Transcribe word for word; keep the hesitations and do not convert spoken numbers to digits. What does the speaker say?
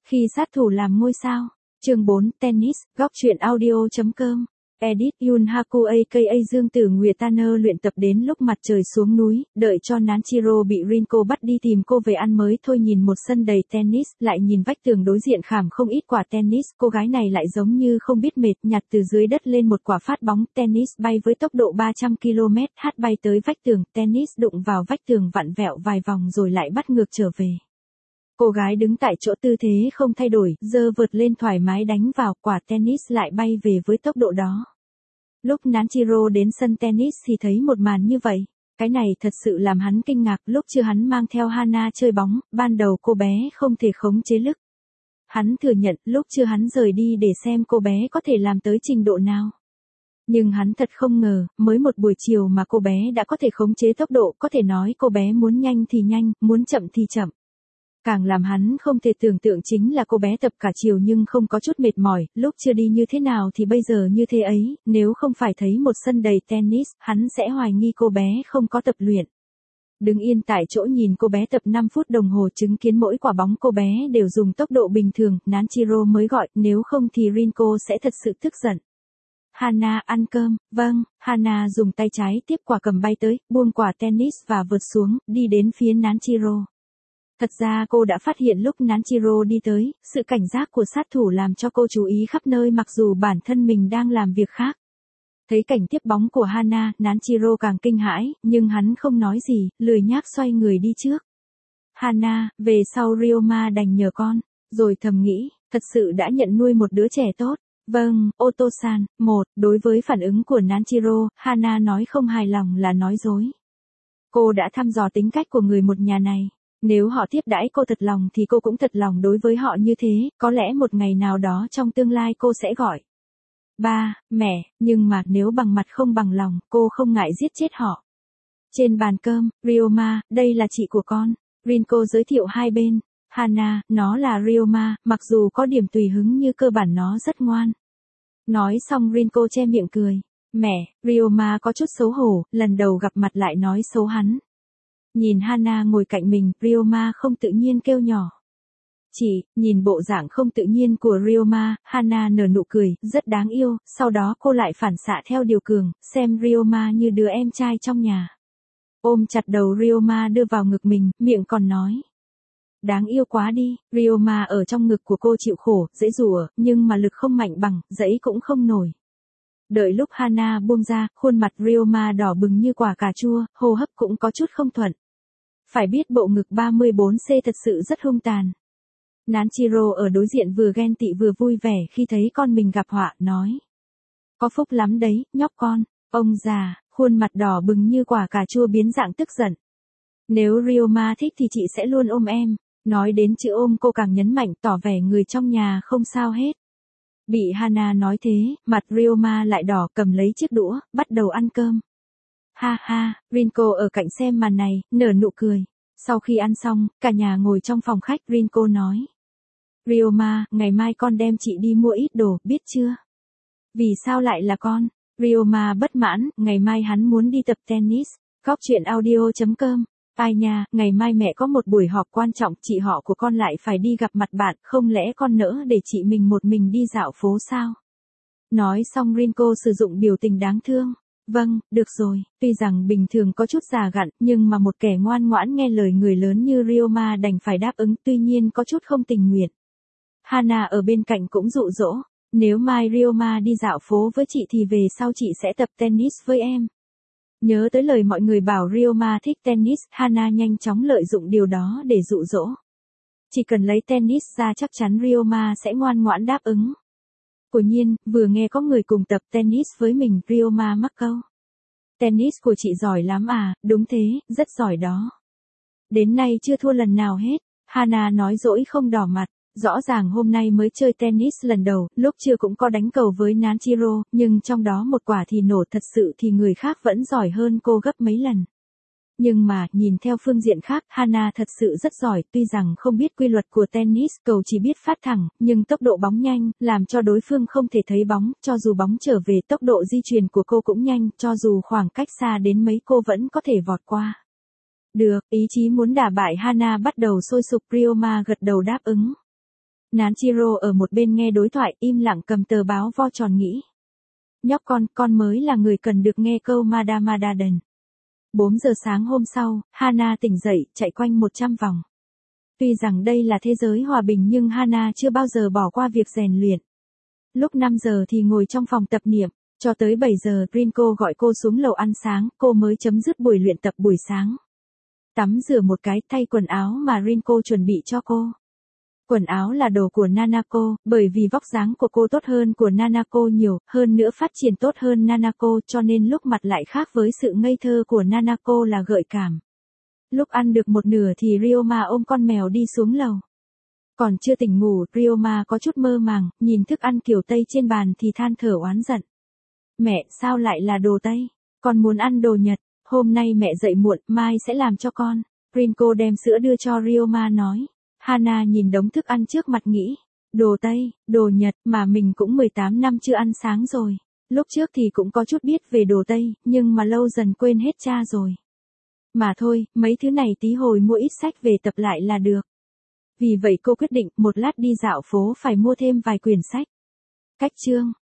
Khi sát thủ làm ngôi sao. Chương bốn, Tennis, góc truyện audio chấm com. Edit Yun Haku aka Dương Tử Nguyệt Tanner luyện tập đến lúc mặt trời xuống núi, đợi cho Nanchiro bị Rinko bắt đi tìm cô về ăn mới thôi. Nhìn một sân đầy tennis, lại nhìn vách tường đối diện khảm không ít quả tennis, cô gái này lại giống như không biết mệt, nhặt từ dưới đất lên một quả phát bóng tennis bay với tốc độ ba trăm ki lô mét h bay tới vách tường, tennis đụng vào vách tường vặn vẹo vài vòng rồi lại bắt ngược trở về. Cô gái đứng tại chỗ tư thế không thay đổi, giơ vợt lên thoải mái đánh vào, quả tennis lại bay về với tốc độ đó. Lúc Nanchiro đến sân tennis thì thấy một màn như vậy. Cái này thật sự làm hắn kinh ngạc. Lúc chưa hắn mang theo Hana chơi bóng, ban đầu cô bé không thể khống chế lực. Hắn thừa nhận lúc chưa hắn rời đi để xem cô bé có thể làm tới trình độ nào. Nhưng hắn thật không ngờ, mới một buổi chiều mà cô bé đã có thể khống chế tốc độ, có thể nói cô bé muốn nhanh thì nhanh, muốn chậm thì chậm. Càng làm hắn không thể tưởng tượng chính là cô bé tập cả chiều nhưng không có chút mệt mỏi, lúc chưa đi như thế nào thì bây giờ như thế ấy, nếu không phải thấy một sân đầy tennis, hắn sẽ hoài nghi cô bé không có tập luyện. Đứng yên tại chỗ nhìn cô bé tập năm phút đồng hồ, chứng kiến mỗi quả bóng cô bé đều dùng tốc độ bình thường, Nanchiro mới gọi, nếu không thì Rinko sẽ thật sự tức giận. Hana ăn cơm, vâng, Hana dùng tay trái tiếp quả cầm bay tới, buông quả tennis và vượt xuống, đi đến phía Nanchiro. Thật ra cô đã phát hiện lúc Nanchiro đi tới, sự cảnh giác của sát thủ làm cho cô chú ý khắp nơi mặc dù bản thân mình đang làm việc khác. Thấy cảnh tiếp bóng của Hana, Nanchiro càng kinh hãi, nhưng hắn không nói gì, lười nhác xoay người đi trước. Hana, về sau Ryoma đành nhờ con, rồi thầm nghĩ, thật sự đã nhận nuôi một đứa trẻ tốt. Vâng, Oto-san, một, đối với phản ứng của Nanchiro, Hana nói không hài lòng là nói dối. Cô đã thăm dò tính cách của người một nhà này. Nếu họ tiếp đãi cô thật lòng thì cô cũng thật lòng đối với họ như thế, có lẽ một ngày nào đó trong tương lai cô sẽ gọi. Ba, mẹ, nhưng mà nếu bằng mặt không bằng lòng, cô không ngại giết chết họ. Trên bàn cơm, Ryoma, đây là chị của con. Rinko giới thiệu hai bên. Hana, nó là Ryoma, mặc dù có điểm tùy hứng như cơ bản nó rất ngoan. Nói xong Rinko che miệng cười. Mẹ, Ryoma có chút xấu hổ, lần đầu gặp mặt lại nói xấu hắn. Nhìn Hana ngồi cạnh mình, Ryoma không tự nhiên kêu nhỏ. Chị, nhìn bộ dạng không tự nhiên của Ryoma, Hana nở nụ cười, rất đáng yêu, sau đó cô lại phản xạ theo điều cường, xem Ryoma như đứa em trai trong nhà. Ôm chặt đầu Ryoma đưa vào ngực mình, miệng còn nói. Đáng yêu quá đi, Ryoma ở trong ngực của cô chịu khổ, dễ rủa, nhưng mà lực không mạnh bằng, dãy cũng không nổi. Đợi lúc Hana buông ra, khuôn mặt Ryoma đỏ bừng như quả cà chua, hô hấp cũng có chút không thuận. Phải biết bộ ngực ba mươi bốn C thật sự rất hung tàn. Nanchiro ở đối diện vừa ghen tị vừa vui vẻ khi thấy con mình gặp họa, nói. Có phúc lắm đấy, nhóc con. Ông già, khuôn mặt đỏ bừng như quả cà chua biến dạng tức giận. Nếu Ryoma thích thì chị sẽ luôn ôm em. Nói đến chữ ôm cô càng nhấn mạnh tỏ vẻ người trong nhà không sao hết. Bị Hana nói thế, mặt Ryoma lại đỏ, cầm lấy chiếc đũa, bắt đầu ăn cơm. Ha ha, Rinko ở cạnh xem màn này, nở nụ cười. Sau khi ăn xong, cả nhà ngồi trong phòng khách, Rinko nói. Ryoma, ngày mai con đem chị đi mua ít đồ, biết chưa? Vì sao lại là con? Ryoma bất mãn, ngày mai hắn muốn đi tập tennis. Góc truyện audio chấm com. Ai nha, ngày mai mẹ có một buổi họp quan trọng, chị họ của con lại phải đi gặp mặt bạn, không lẽ con nỡ để chị mình một mình đi dạo phố sao? Nói xong Rinko sử dụng biểu tình đáng thương. Vâng, được rồi, tuy rằng bình thường có chút già gặn, nhưng mà một kẻ ngoan ngoãn nghe lời người lớn như Ryoma đành phải đáp ứng, tuy nhiên có chút không tình nguyện. Hana ở bên cạnh cũng dụ dỗ, nếu mai Ryoma đi dạo phố với chị thì về sau chị sẽ tập tennis với em. Nhớ tới lời mọi người bảo Ryoma thích tennis, Hana nhanh chóng lợi dụng điều đó để dụ dỗ. Chỉ cần lấy tennis ra chắc chắn Ryoma sẽ ngoan ngoãn đáp ứng. Quả nhiên, vừa nghe có người cùng tập tennis với mình, Ryoma mắc câu. Tennis của chị giỏi lắm à, đúng thế, rất giỏi đó. Đến nay chưa thua lần nào hết, Hana nói dỗi không đỏ mặt. Rõ ràng hôm nay mới chơi tennis lần đầu, lúc chưa cũng có đánh cầu với Nanchiro, nhưng trong đó một quả thì nổ thật sự thì người khác vẫn giỏi hơn cô gấp mấy lần. Nhưng mà, nhìn theo phương diện khác, Hana thật sự rất giỏi, tuy rằng không biết quy luật của tennis, cầu chỉ biết phát thẳng, nhưng tốc độ bóng nhanh, làm cho đối phương không thể thấy bóng, cho dù bóng trở về tốc độ di chuyển của cô cũng nhanh, cho dù khoảng cách xa đến mấy cô vẫn có thể vọt qua. Được, ý chí muốn đả bại Hana bắt đầu sôi sục, Ryoma gật đầu đáp ứng. Nanjiro ở một bên nghe đối thoại im lặng cầm tờ báo vo tròn nghĩ. Nhóc con, con mới là người cần được nghe câu Madama Daden. bốn giờ sáng hôm sau, Hana tỉnh dậy, chạy quanh một trăm vòng. Tuy rằng đây là thế giới hòa bình nhưng Hana chưa bao giờ bỏ qua việc rèn luyện. Lúc năm giờ thì ngồi trong phòng tập niệm, cho tới bảy giờ Rinko gọi cô xuống lầu ăn sáng, cô mới chấm dứt buổi luyện tập buổi sáng. Tắm rửa một cái, thay quần áo mà Rinko chuẩn bị cho cô. Quần áo là đồ của Nanako, bởi vì vóc dáng của cô tốt hơn của Nanako nhiều, hơn nữa phát triển tốt hơn Nanako cho nên lúc mặt lại khác với sự ngây thơ của Nanako là gợi cảm. Lúc ăn được một nửa thì Ryoma ôm con mèo đi xuống lầu. Còn chưa tỉnh ngủ, Ryoma có chút mơ màng, nhìn thức ăn kiểu Tây trên bàn thì than thở oán giận. Mẹ, sao lại là đồ Tây? Con muốn ăn đồ Nhật, hôm nay mẹ dậy muộn, mai sẽ làm cho con. Rinko đem sữa đưa cho Ryoma nói. Hana nhìn đống thức ăn trước mặt nghĩ. Đồ Tây, đồ Nhật mà mình cũng mười tám năm chưa ăn sáng rồi. Lúc trước thì cũng có chút biết về đồ Tây, nhưng mà lâu dần quên hết cha rồi. Mà thôi, mấy thứ này tí hồi mua ít sách về tập lại là được. Vì vậy cô quyết định một lát đi dạo phố phải mua thêm vài quyển sách. Cách chương